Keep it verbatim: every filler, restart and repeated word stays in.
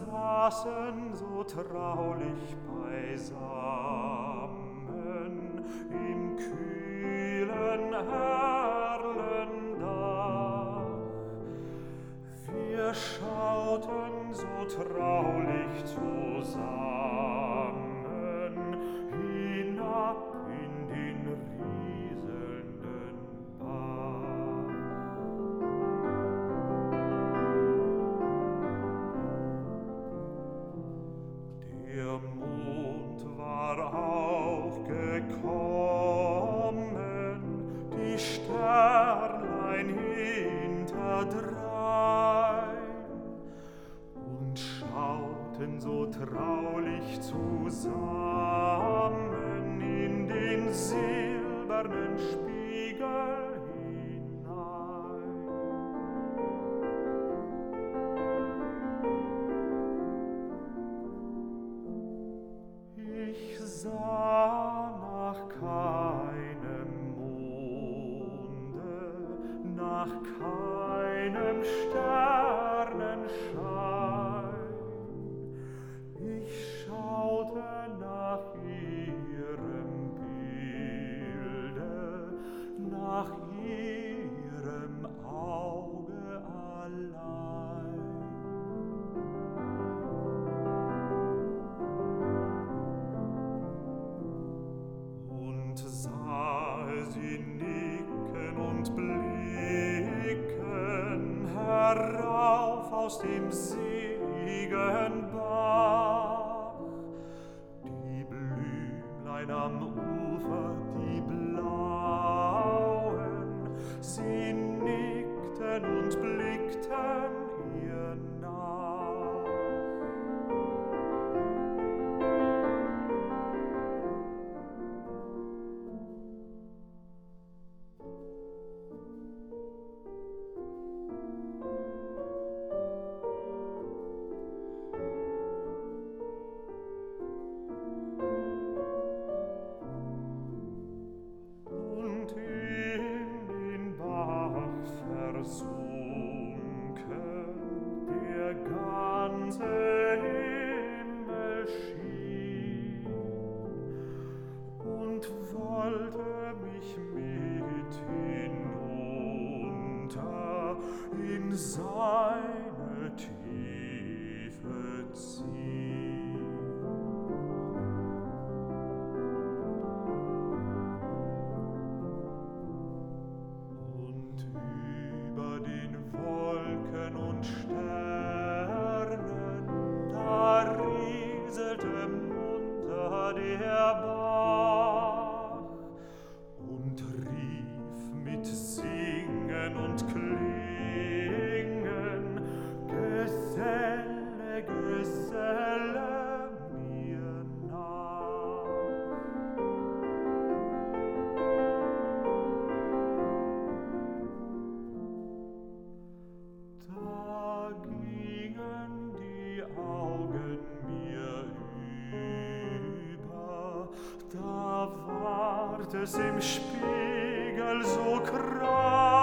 saßen so traulich beisammen im kühlen Erlendach. Wir schauten so traulich zusammen hinab in den rieselnden Bach. Der Mond war auch gekommen, die Sternlein hinterdrein, und schauten so traulich zusammen in den silbernen Spiegel hinein. Ich sah nach keinem Monde, nach keinem Sternenschein. Ich schaute nach ihrem Bilde, nach ihrem Auge allein. Und sahe sie nicken und blicken herauf aus dem seligen Bach. Die Blümlein am Ufer, die blauen, sie nickten und blickten ihr nach. Und in den Bach versunken, der ganze Himmel schien und wollte mich mit hinunter in seine Tiefe ziehen. Und über den Wolken und Sternen, da rieselte munter der Bach und rief mit Singen und Klingen: Geselle, Geselle, mir nach. Da gingen die Augen mir über, da ward es im Spiegel so krank.